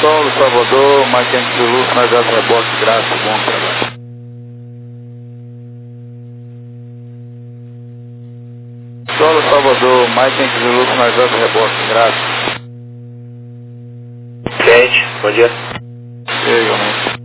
Solo Salvador, Mike Yankee Zulu, finalizado rebote, graças, bom trabalho. Solo Salvador, Mike Yankee Zulu, finalizado rebote, graças. Gente, bom dia. E aí, igualmente.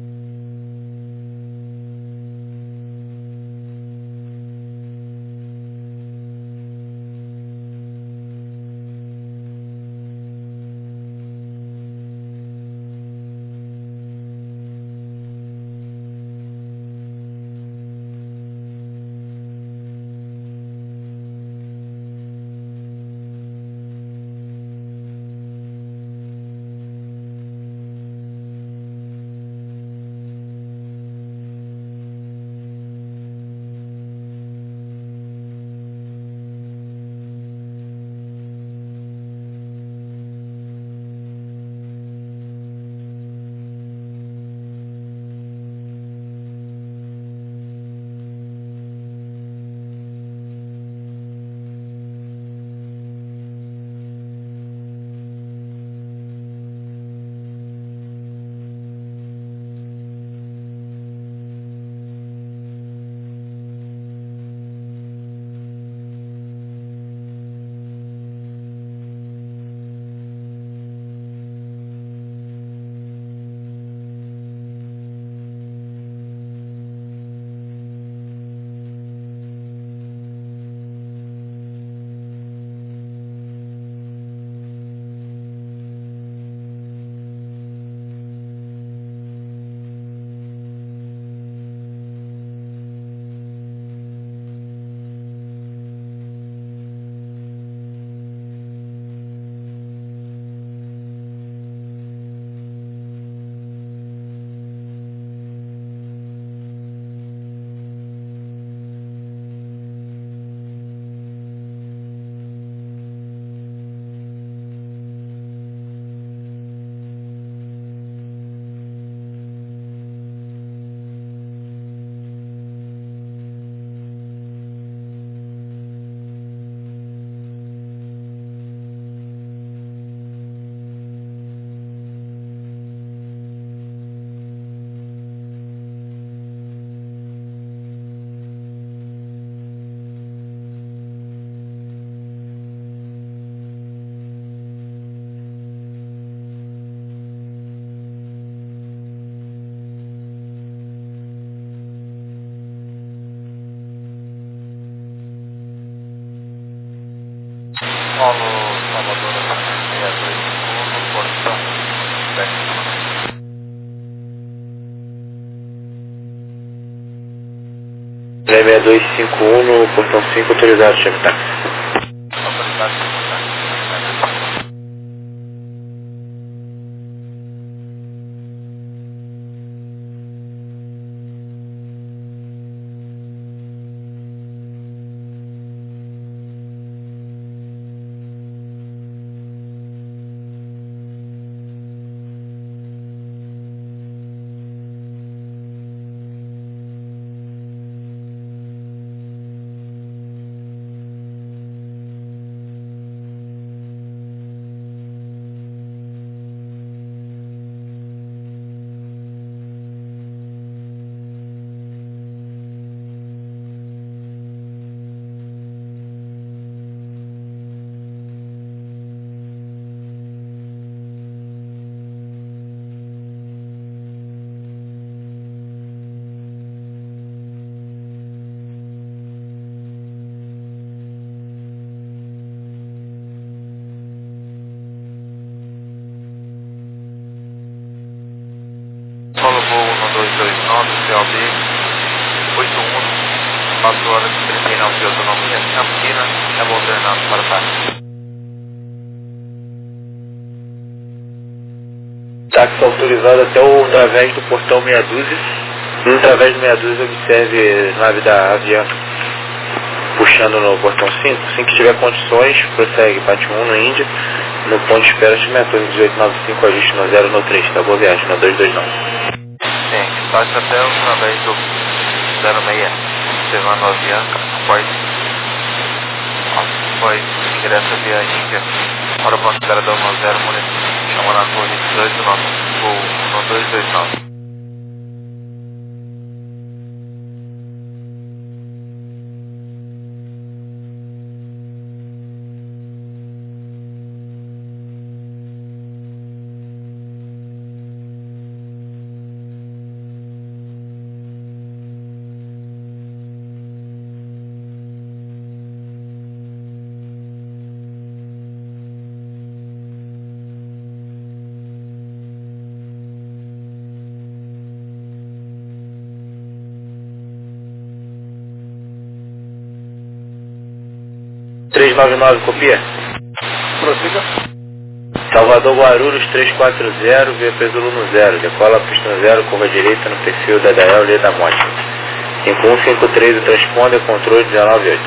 Solo Salvador, 621, portão 6251 no portão 5, autorizado, chefe táxi. autorizado. Solo voo 1229, COB 81, 4 horas e 39 de autonomia, Campinas, é voo treinado para táxi. Táxi autorizado até o través do portão meia dúzia. No través do meia dúzia, observe nave da Avianca puxando no portão 5. Assim que tiver condições, prossegue, bate 1 no Índia. No ponto de espera, estimatura 1895, ajuste no 0 no 3, tá? Boa viagem, no 229. Sim, táxi até o través do 06, observando a Avianca, após ingresso via Índia, para o ponto de espera da 10, município. Estamos na torre 18, nosso voo 1229. Copia. Prossiga. Salvador Guarulhos 340, VP Zulu no 0. Decola pista no 0, curva direita no perfil da Dael Leda Monte. 5153, o transponder, controle 198.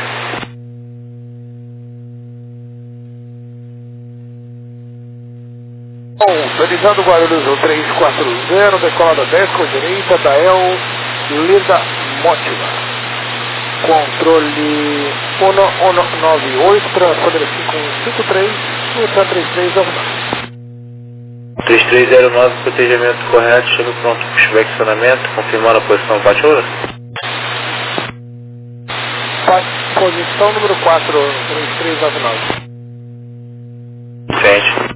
Autorizando Guarulhos 340, decolada 10 com direita, Dael Leda Monte. Controle 1198, transponder 5153, luta 3309. 3309, protegimento correto, chego pronto para pushback acionamento, confirmando a posição Pachola. Posição número 4, 3399. Frente.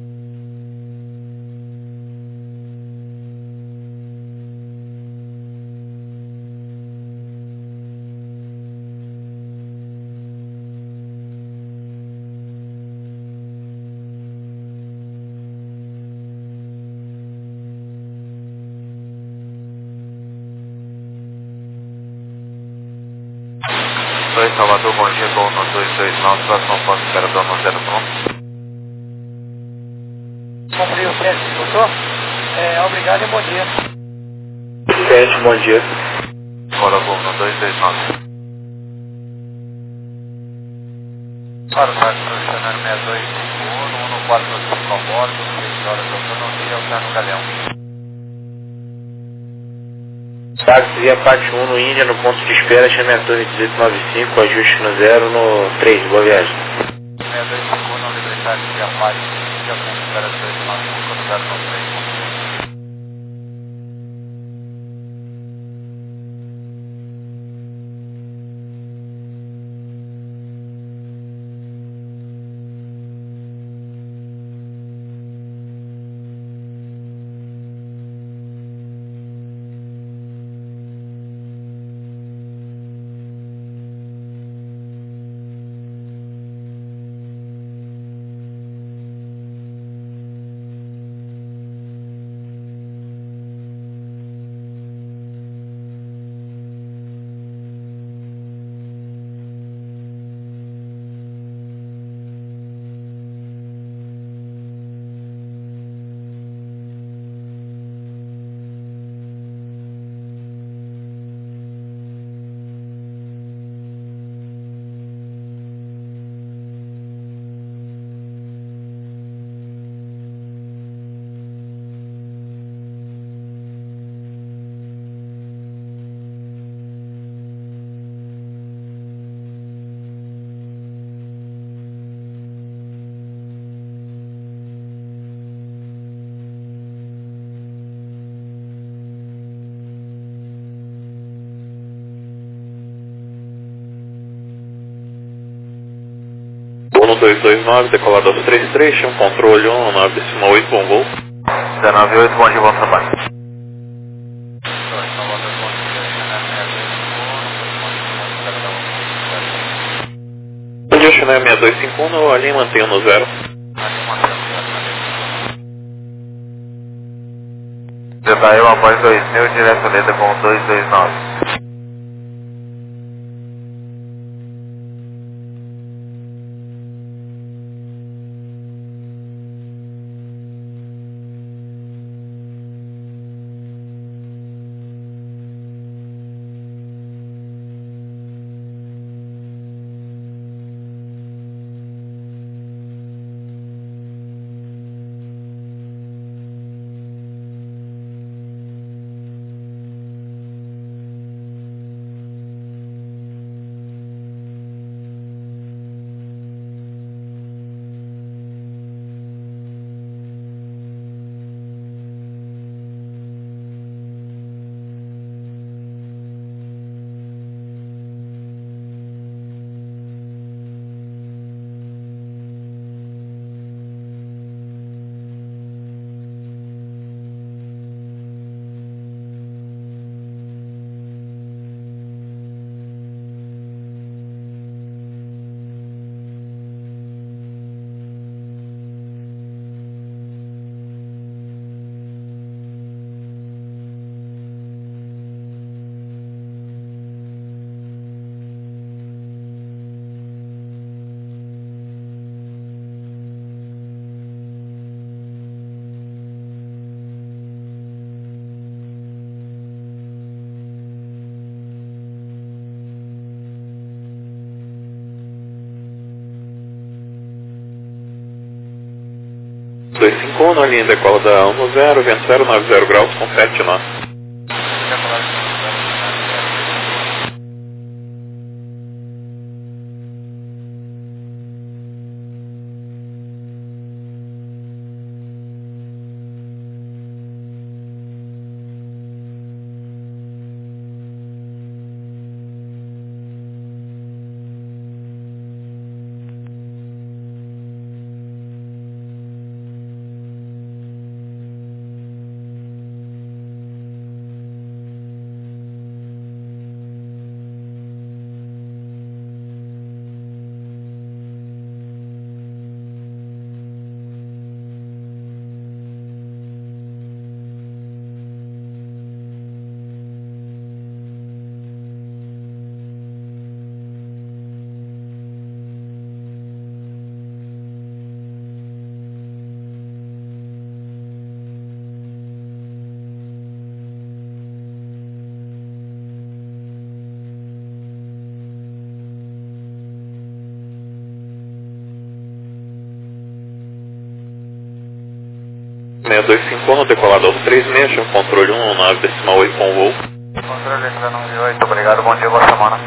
Oi, Salvador, bom dia, voo no 229, próximo ponto, operador no 01. Cumpri o frente, doutor? Obrigado e bom dia. Frente, bom dia. Fora voo no 229. Para o táxi profissional 6251, 145 a bordo, 6 horas de autonomia, está no Galeão. Táxi via Pátio 1 no Índia, no ponto de espera, chame a torre 1895, ajuste no 0 no 3, boa viagem. 6251, no Libertário de Apário, Índia, ponto de espera 295, no 0 no 3. Voo no 229, decolador 33, chama controle 198, bom voo. 198, bom dia, bom trabalho. Bom dia, China 6251, a linha mantenho no 0. Detail após 2000, direto Leda com 229. 251, linha decola da 10, vento 090 graus com 7 nós. Meia 251, decolado aos 36, chama controle 119,8 com voo. Controle 198, obrigado, bom dia, boa semana.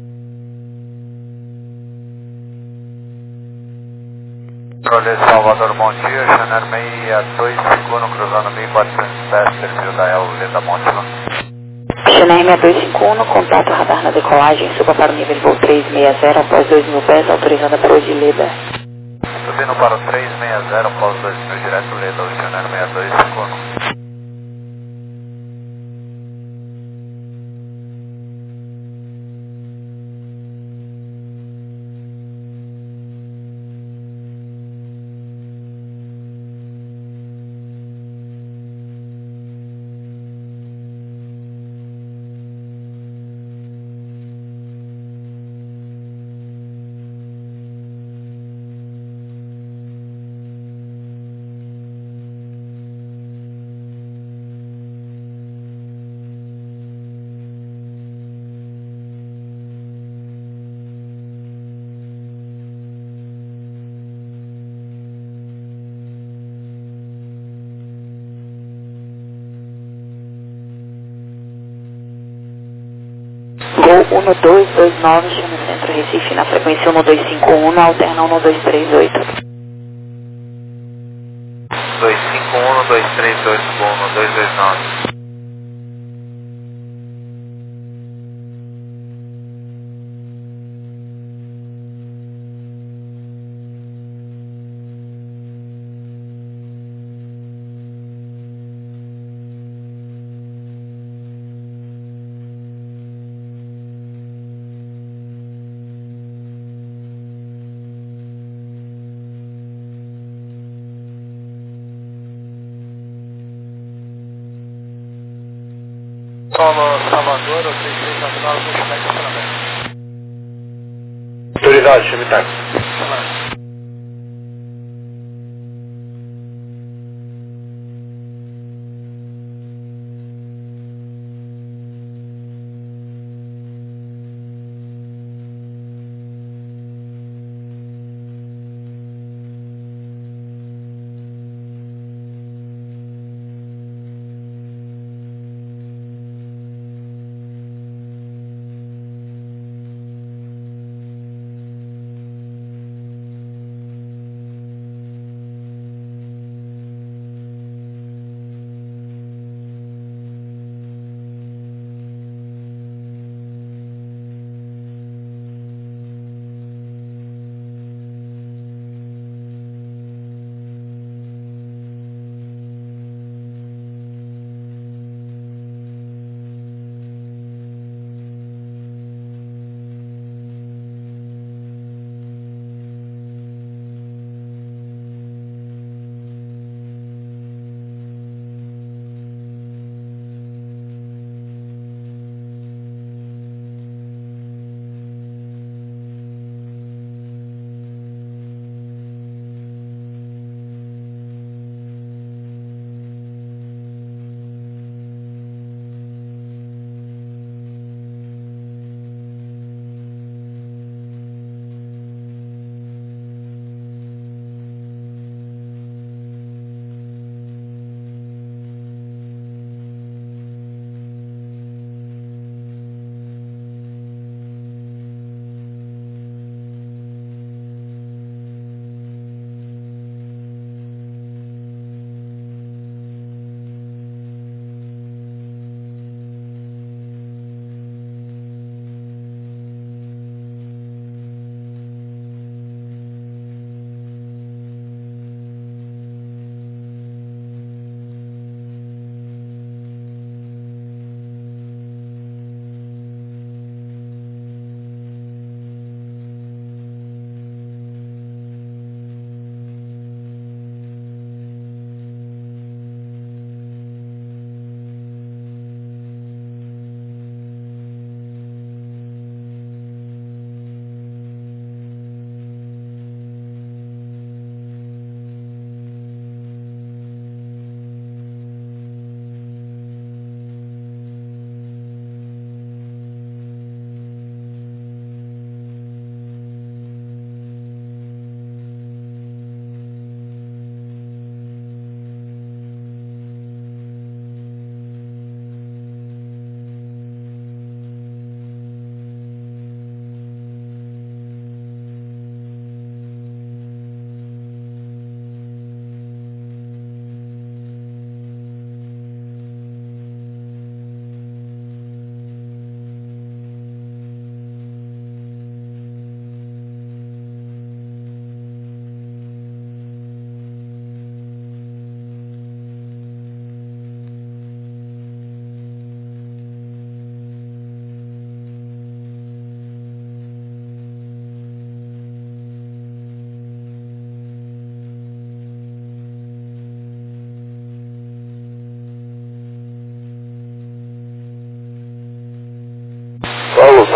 Controle Salvador, bom dia, Channel 621, cruzando 1410, perfil da El Leda Monte. Channel 621, contato radar na decolagem, suba para o nível voo 360 após 2.000 pés, autorizando a proa de Leda. Subindo para o 360, após 2.000, direto Leda, o Channel 621. Gol 1229, chama Centro Recife na frequência 1251, alterna 1238. 251, 238, Gol 1229. Solo Salvador, o 3699, pushback para Autoridade, chame táxi.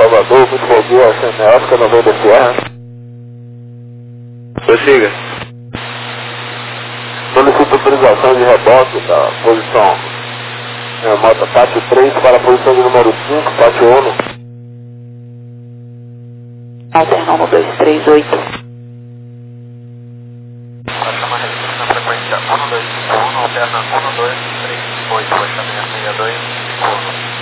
Salvador, muito bom dia, semiótica 90 Sierra. Prossiga. Solicito autorização de reboque da posição remota pátio 3 para a posição de número 5, pátio 1. Alternomo 238. Vai chamar registro na frequência 1251, alterna 1238, vai chamar 62, segundo.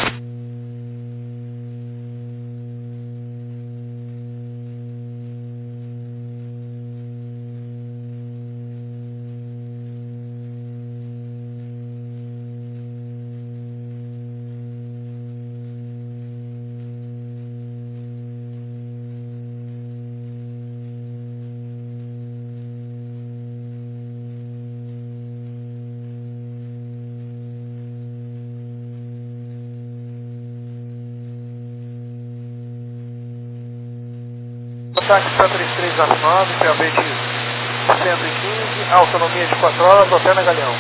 Ataque 3339, PAB de 115, autonomia de 4 horas, alterna Galeão.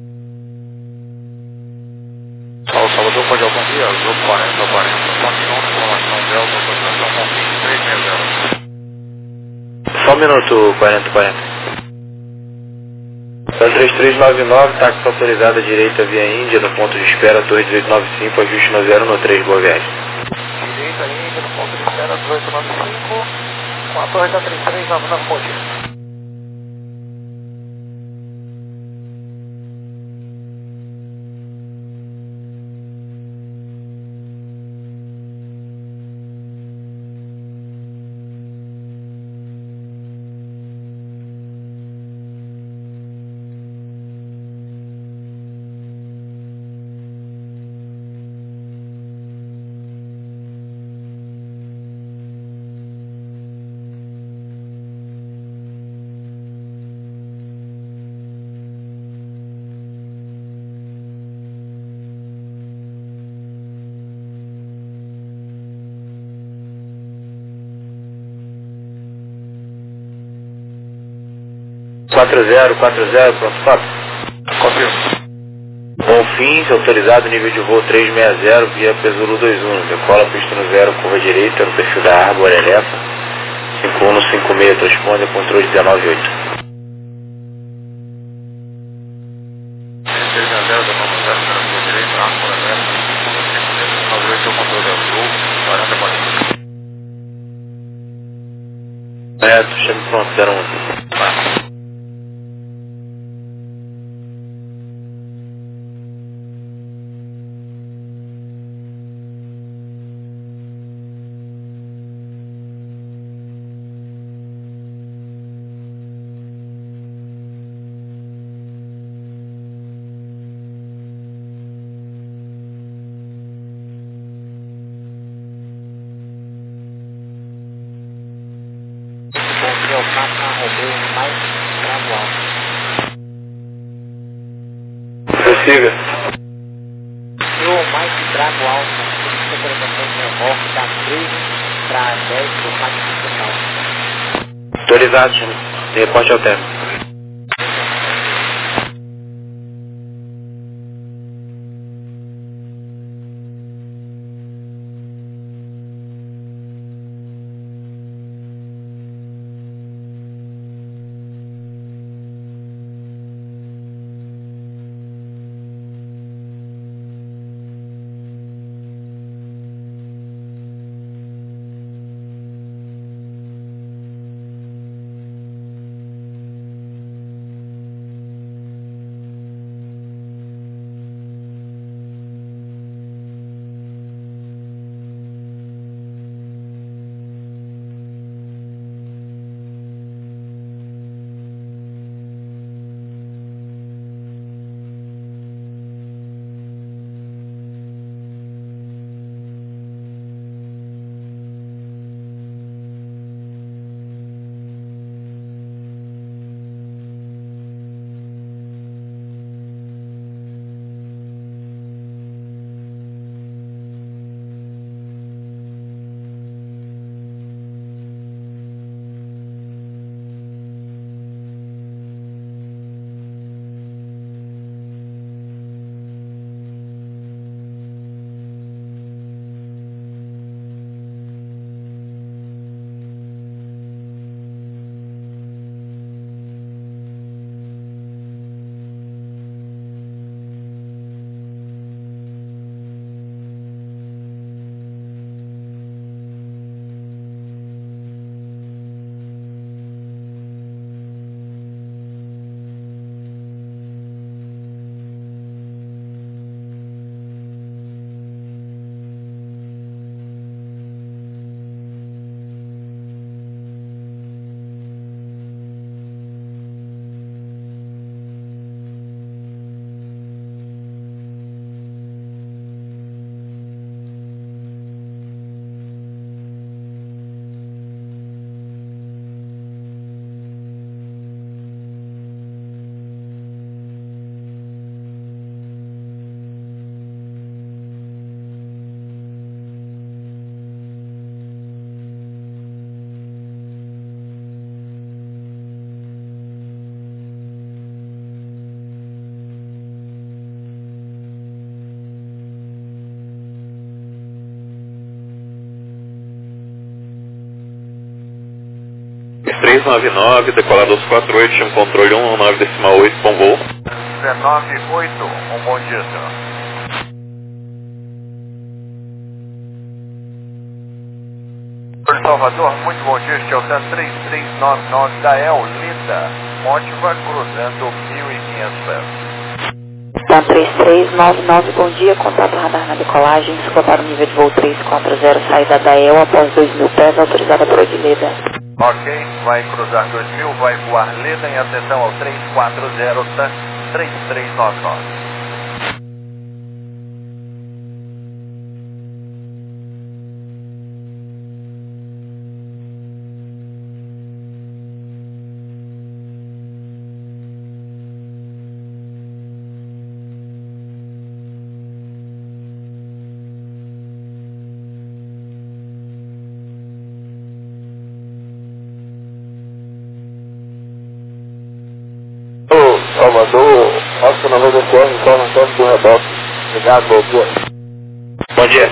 Salvador, pode bom dia, Globo 40, Paixão, informação Delta, autorização Confins 360. Só um minuto, 4040. 3399, táxi autorizada direita via Índia, no ponto de espera 2895, ajuste no 0 no 3, boa viagem. Direita Índia, no ponto de espera 1895, com a torre da 3399, bom dia. Pronto, fato. Confirmo. Confins, autorizado nível de voo 360 via Pesuru 21. Decola pista no 0, curva direita, no perfil da Árbor, Elefa. 5156, responde, controle 198. 360 da Nova Zero, curva direita, Árbor, Elefa, 5156, 98, o controle azul, 4040. Chame pronto, 01. Prossiga. Eu, Mike Bravo Alfa, solicito autorização de revoque da 13 para 10 do Pátio Principal. Autorizado, chame. Reporte ao término. 3399, decolado aos 48, chama controle 119,8, bom voo. 198, bom dia, senhor. Salvador, muito bom dia, este é o TAN 3399 da Eolida, Mótiva, cruzando 1.500 pés. TAN 3399, bom dia, contato radar na decolagem, suba para o nível de voo 340, saída da EL após 2.000 pés, autorizada por Odileda. Ok, vai cruzar 2.000, vai voar Leda em atenção ao 340, TAN 3399. Salvador, Oscar 97, informação do reboque. Obrigado, bom dia. Bom dia.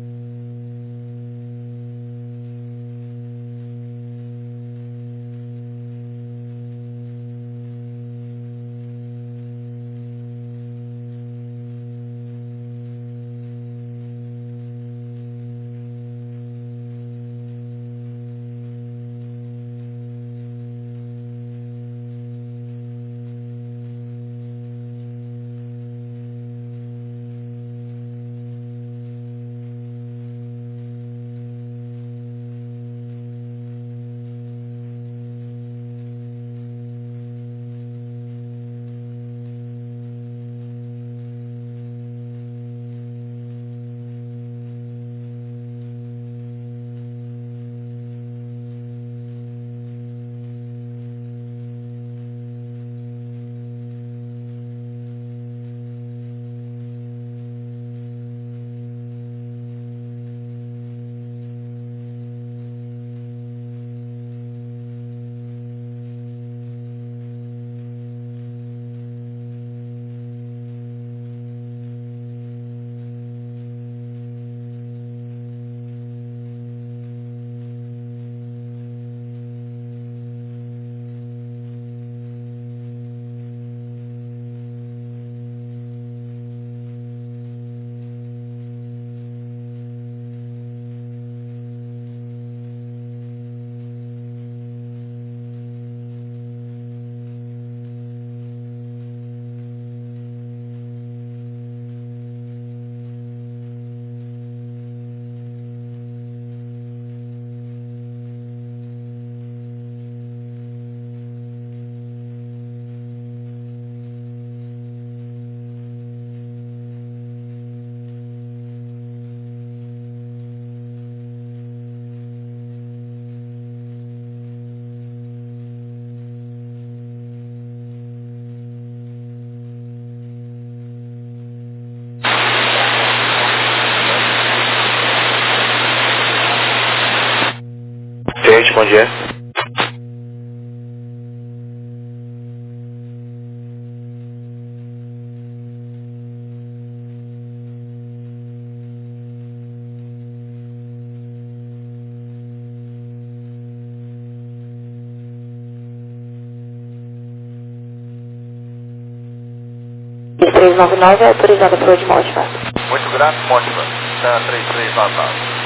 Bom dia. E 399 é autorizada por Odmótica. Muito grato, Mótiva. TAN 3399.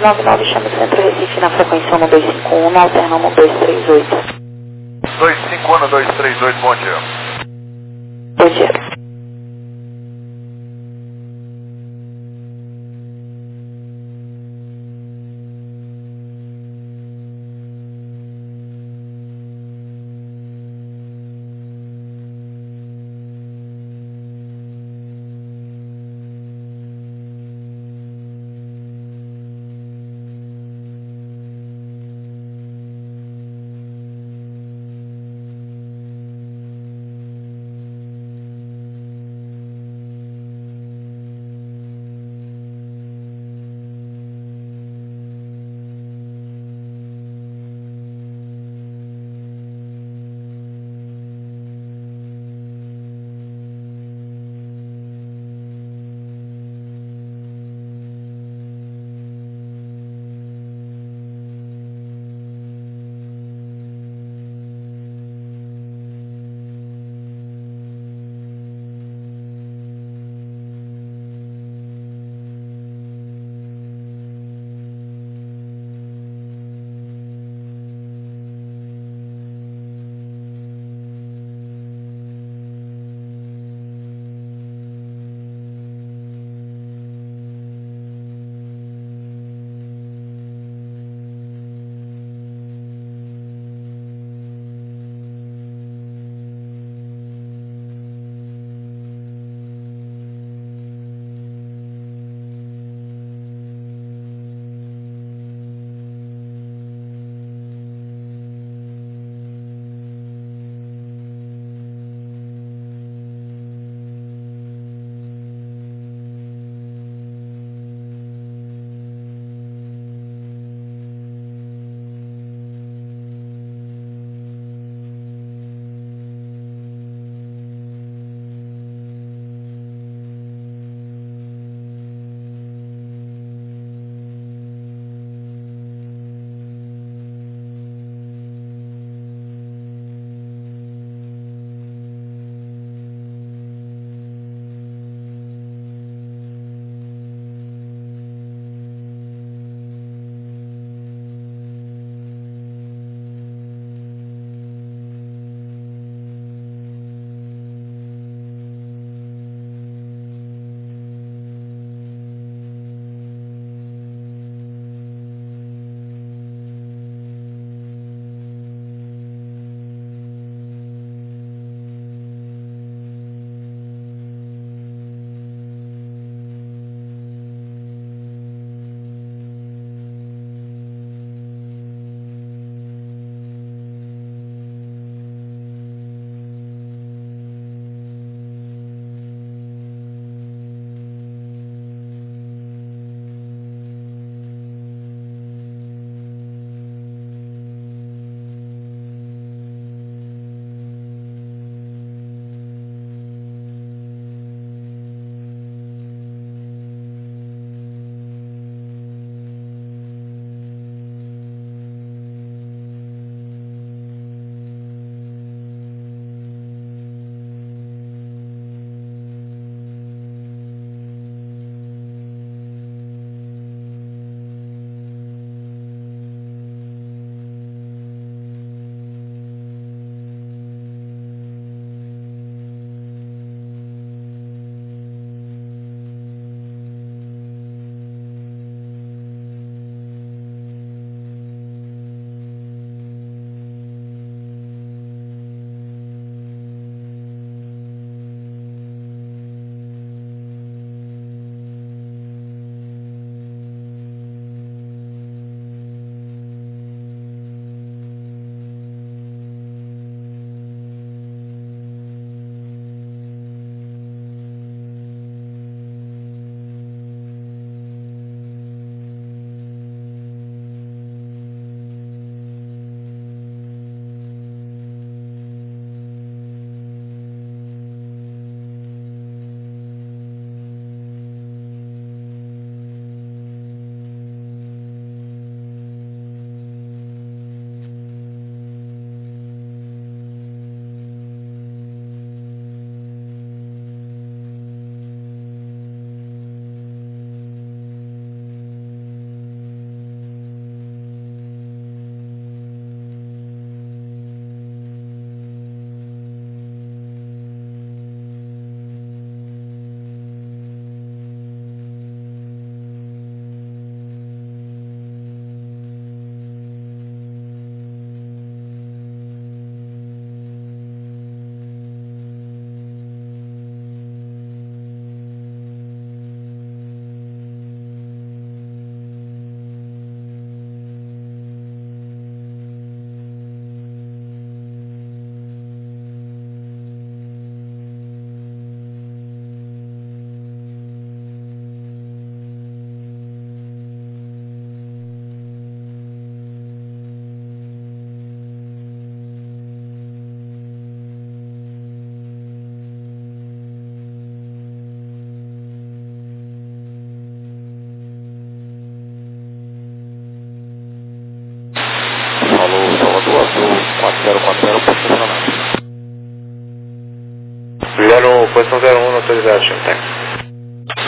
299, chama o Centro Recife na frequência 1251, alternando 1238. 251, 238, bom dia. Bom dia.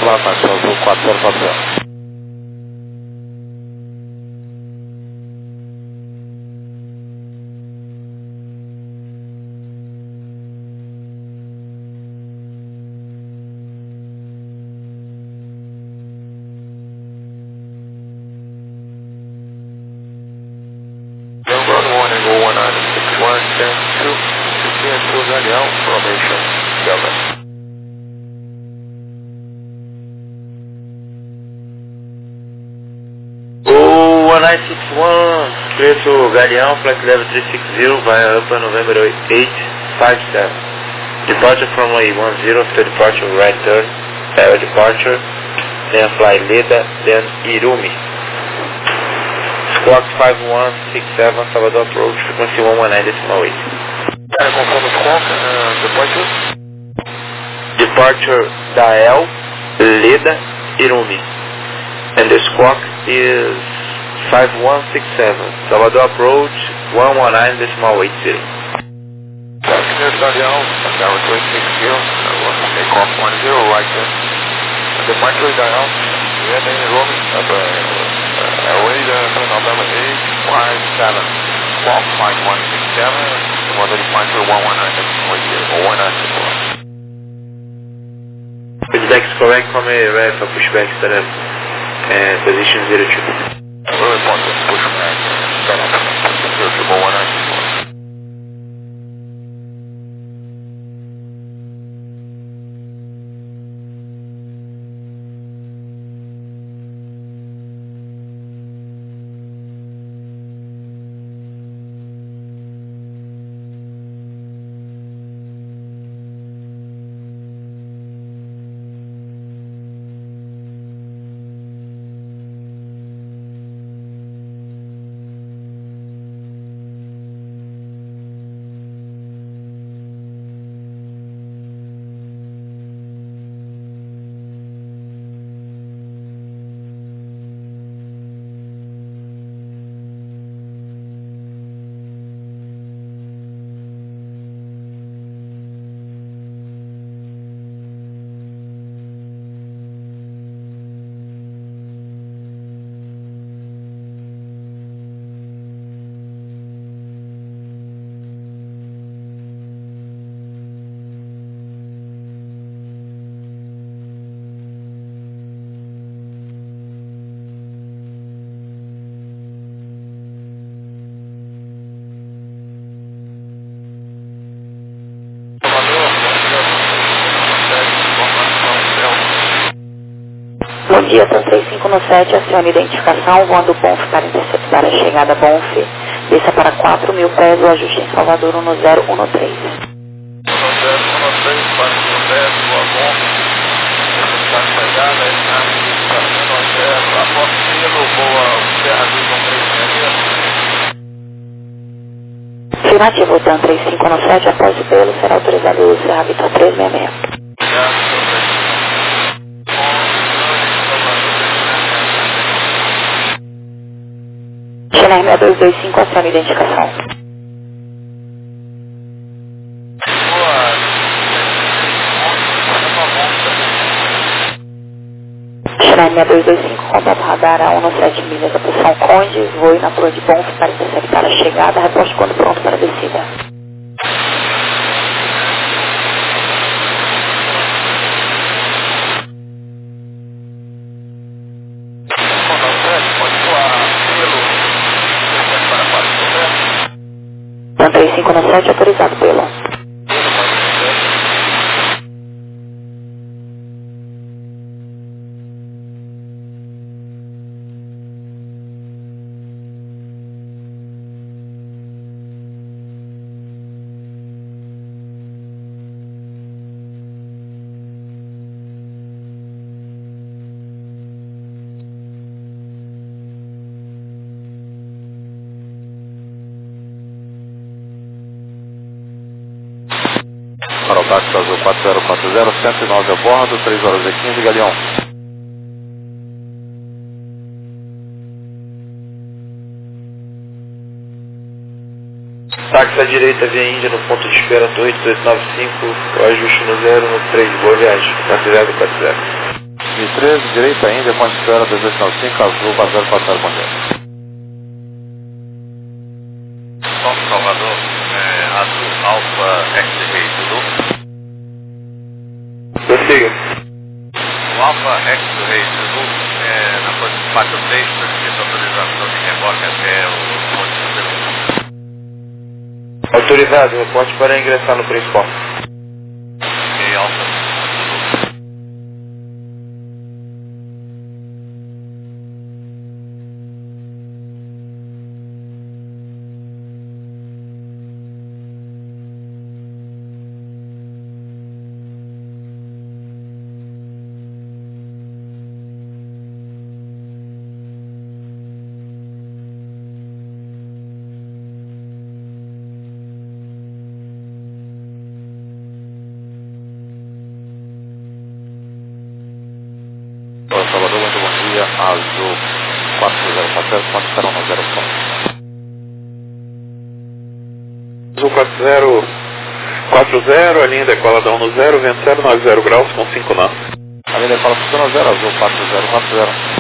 lá, táxi azul 4040. O 1961, clear to Galeão, flight level 360 via Upper November 857. Departure from A10 after departure right turn, air departure, then fly Leda, then Irumi. Squawk 5167, Salvador approach, frequency 119.8. Confirm squawk, departure? Departure Dael, Leda, Irumi. And the squawk is 5167, Salvador approach 119.80. Near Galeão, tower 360, take off 10, right turn. Departure Galeão, then Irumi, away November 857, squawk 5167, weather departure 119.80, or 119.80. Feedback is correct from a ref of pushback setup and position 02. Report pushback setup 02 119. Bom dia, TAM 3517, acione identificação, voando Bonf para interceptar a chegada Bonf, desça para 4.000 pés, o ajuste em Salvador 1013. 1013, 4.0 pés, voa Bonf, está chegada, está após silo, voa Serra Vision 366. Afirmativo, TAM 3517, após o pelo, será autorizado o uso Serra Vitor 366. Chiner 6225, acione identificação. Chiner 6225, contato radar a 17 milhas da posição Conde, voe na proa de Bonf para interceptar a chegada, reposte quando pronto para a descida. TAM 3517, autorizado pelo. Para o táxi azul 4040, 109 a bordo, 3 horas e 15, Galeão. Táxi à direita via Índia no ponto de espera 8895, o ajuste no 0 no 3, boa viagem, 4040. 13, direita ainda, ponte espera 2895, azul, 4040, bom dia. Salvador, azul, Alfa, X-Ray, tudo? Prossiga. O Alfa X-Ray, tudo? Na posição 43, solicita autorização de reboque até o ponto de segundo. Autorizado, reporte para ingressar no principal. Ok, Alfa, tudo? Salvador, muito bom dia, azul 4040, ponte espera 10 ponto. Azul 4040, a linha decoladão no 0, vento 090 graus com 5 nós. A linha fala funciona 0, azul 4040.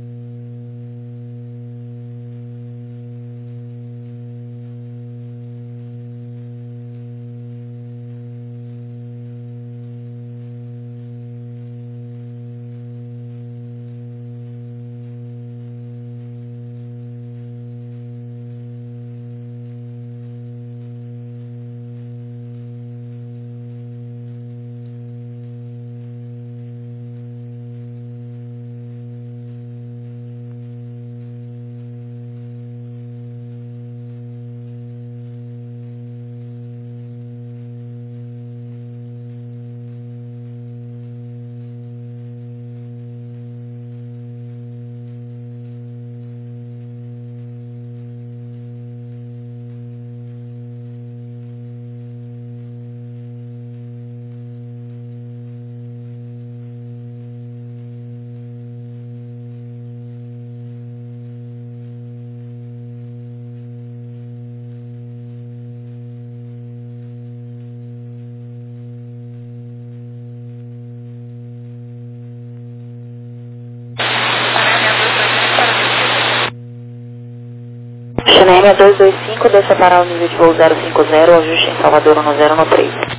Chinêmia 225, desça para o nível de voo 050, ajuste em Salvador no 013.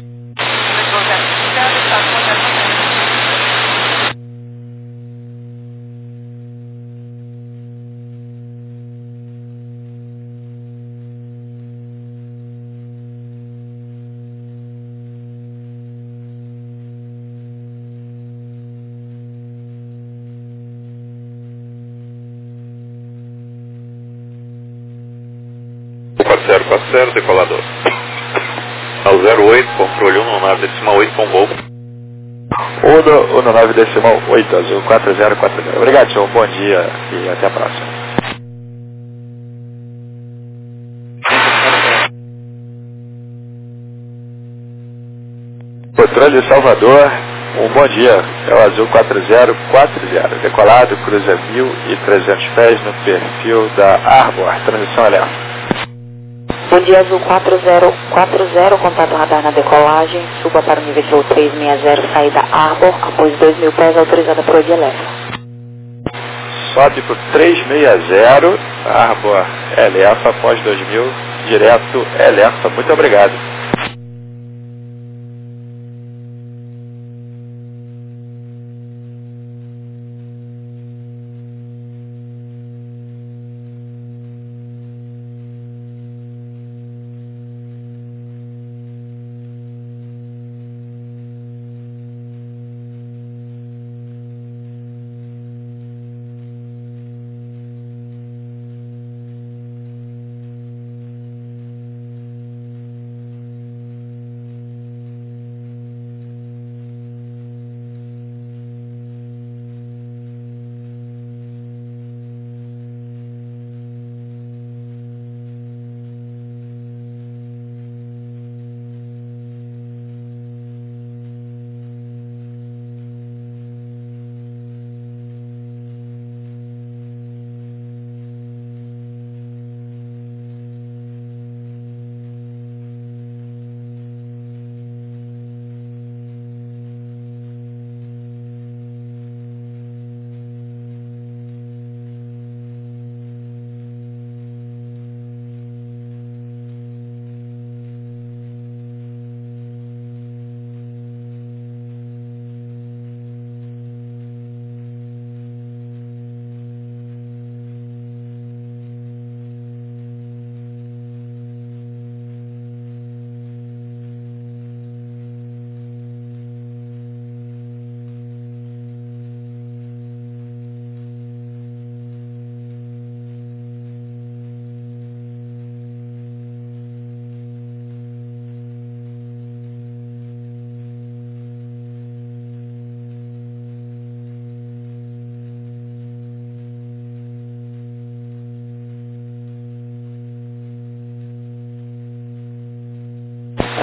Azul 4040, decolador. Ao 08, controle 1, no nave decimal 8 com voo. Uno, no nave decimal 8, azul 4040. Obrigado, senhor, bom dia e até a próxima. Controle de Salvador, um bom dia, é o azul 4040, decolado, cruza 1.300 pés no perfil da Arbor, transição alerta. Bom dia, Azul 4040, contato radar na decolagem, suba para o nível de voo 360, saída Arbor, após 2.000 pés, autorizada por Odilessa. Sobe para o 360, Arbor LF, após 2.000, direto LF, muito obrigado.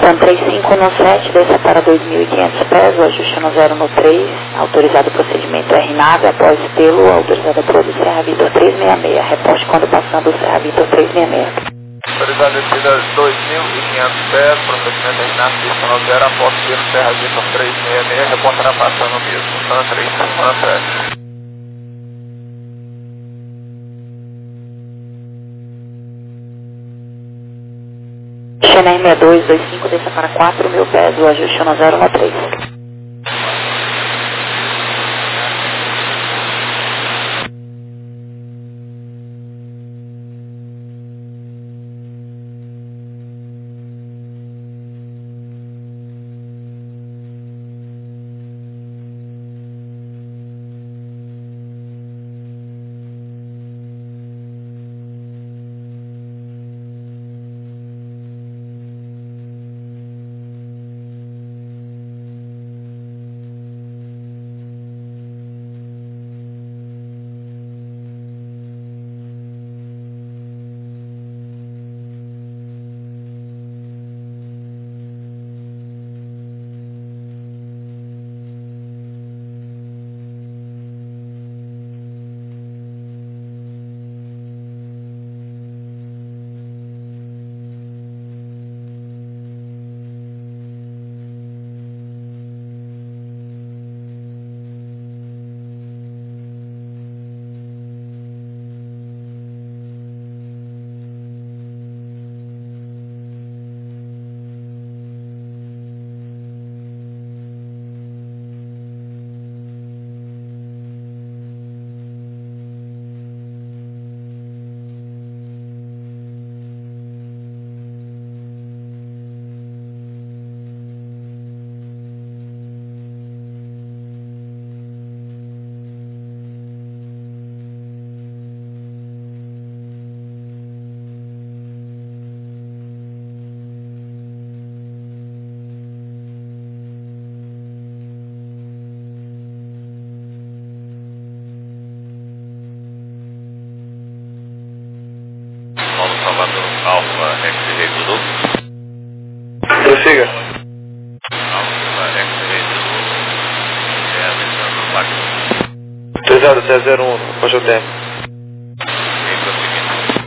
Então 3517, desça para 2.500 pés, o ajuste no 0 no 3, autorizado o procedimento R-nave, após tê-lo, autorizado a produzir Serra Vitor 366, reposte quando passando o Serra Vitor 366. Autorizado descida 2.500 pés, procedimento R-nave, desça no 0, após tê-lo, Serra Vitor 366, reportará passando o mesmo, Sana 3517. Chennai 6225, desça para 4.000 pés, o ajuste no 0 no 3. Salvador, Alfa X-Ray Zulu. Prossiga. Alfa X-Ray Zulu. Alexandre Wagner. 3001, pode o tempo. Em prosseguimento.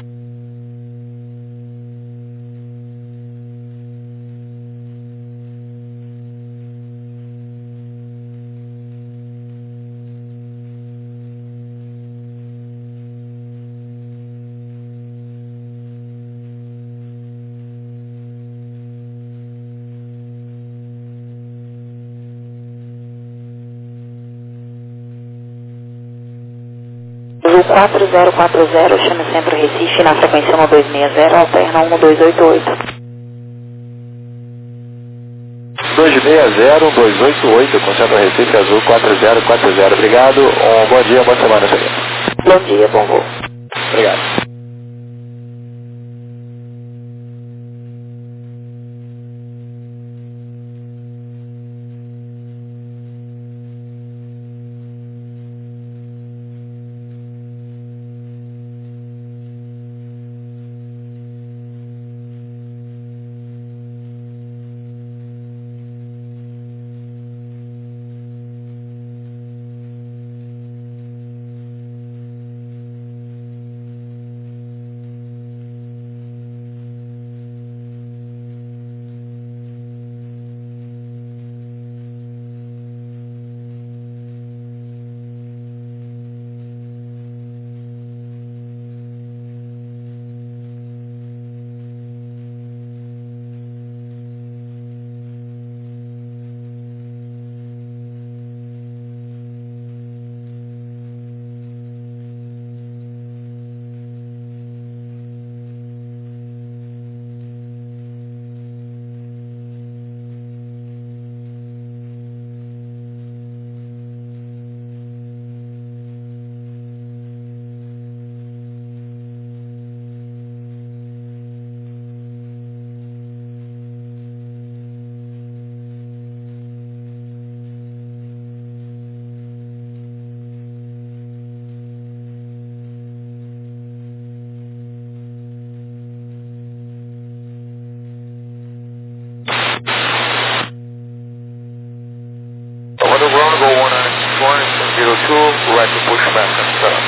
Azul 4040, chame Centro Recife, na sequência 1260, alterna 1288. 260-288, com Centro Recife Azul 4040. Obrigado, bom dia, boa semana, senhor. Bom dia, bom voo. Obrigado. right to push back and start.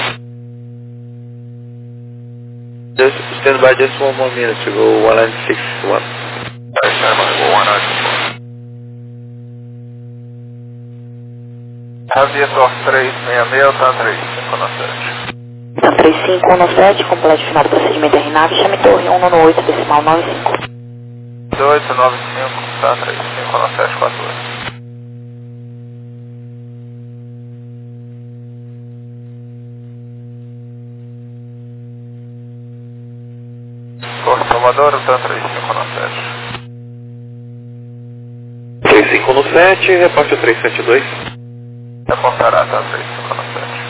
Just stand by just 1 more minute to go 1961. Stand by, go 194. Aviator 366, tá 3517. Então, 3517, completo final do procedimento RNAV, chame torre 198, decimal 95. 2895, tá 351748. Torre Salvador, tá 3517. 3517, reporte 372. Reportará, tá 3517.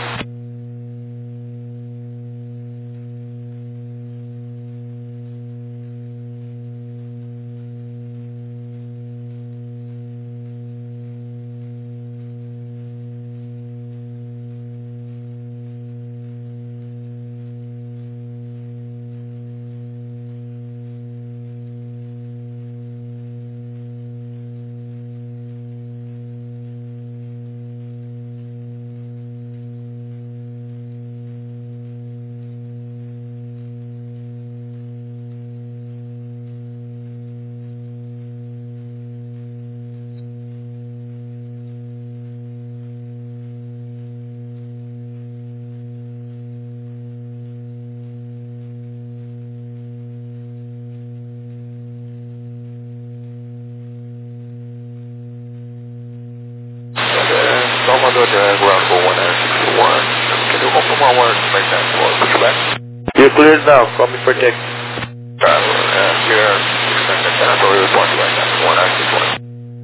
Salvador ground for 1961. Can you confirm one word to make that for pushback? You're cleared now, call me for text. Here, pushback at territory report right now, 1961.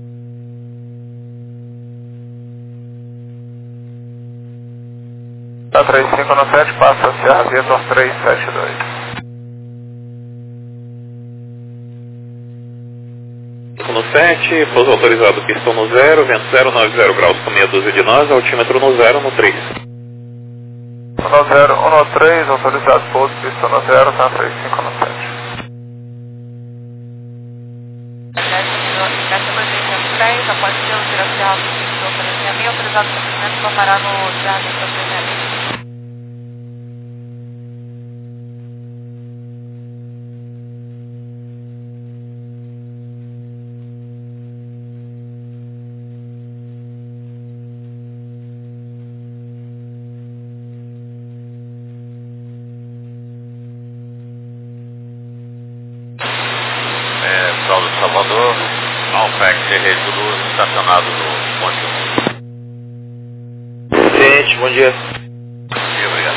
Tá 3517, passa a Serra Vitor 372. 7, pouso autorizado, pistão no 0, vento 090 graus com meia dúzia de nós, altímetro no 0 no 3. 10, 13, autorizado pouso, pistão no 0, tá 3517. Após ser o tiracial do pistão 366, autorizado o procedimento para parar no Jardim do 366. Salvador, Alpex Rede Luz, estacionado no ponte 1. Gente, bom dia. Obrigado.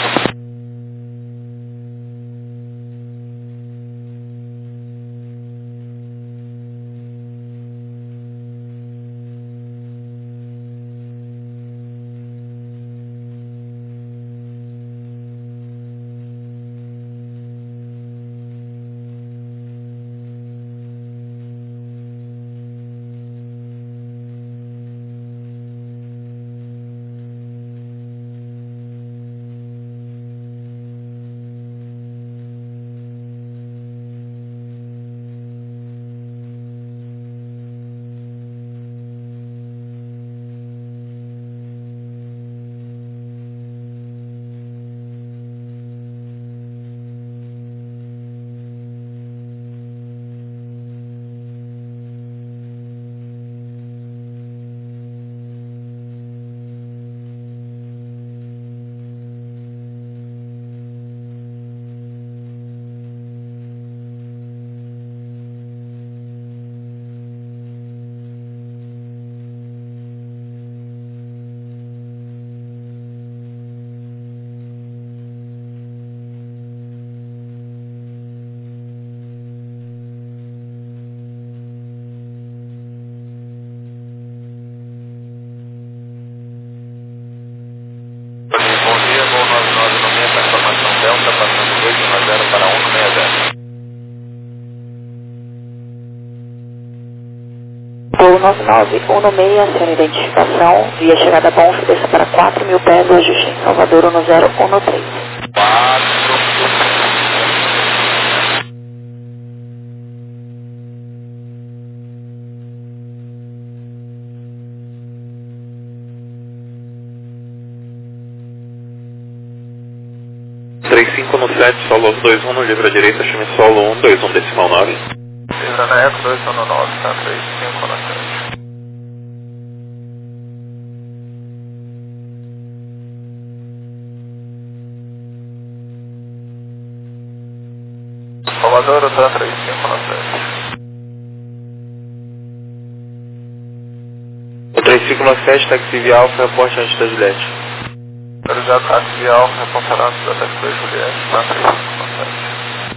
Voo 9916, sem identificação, via chegada bom, desça para 4.000 pés, ajuste em Salvador 1013. 4. 35 no 7, solo 21 no livre à direita, chame solo 1, 21 decimal 9. Livre na Eco 219, tá 35 no 7. Salvador, tá 35 no 7. O 35 no 7, táxi via Alfa, reporte antes da Juliette. Autorizado táxi via Alfa, reportará antes da táxi da Juliette, tá 35 no 7.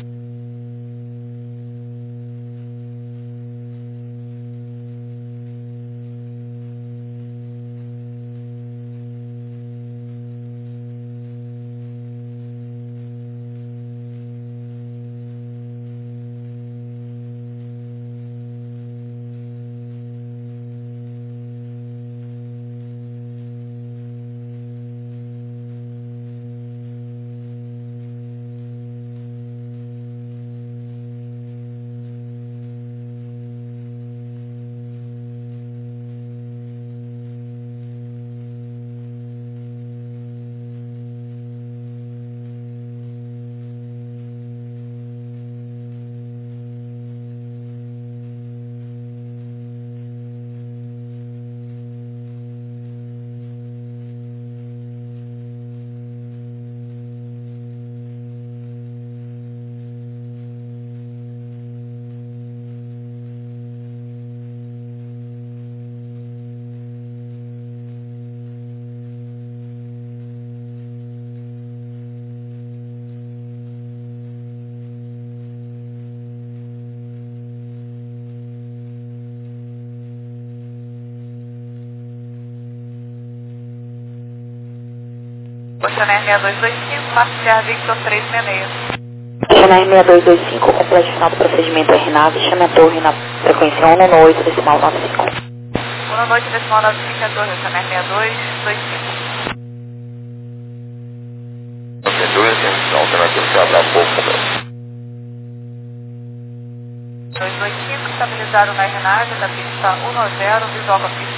Questionário 6225, Marco Sierra Victor 366. Questionário 6225, complete final do procedimento RNAV, chame a torre na frequência 1 no 8, decimal 95. 1 no noite, decimal 95, a torre, questionário 6225. Alternativa que abre a pouco também. 225, estabilizado na RNAV da pista 190, visual com a pista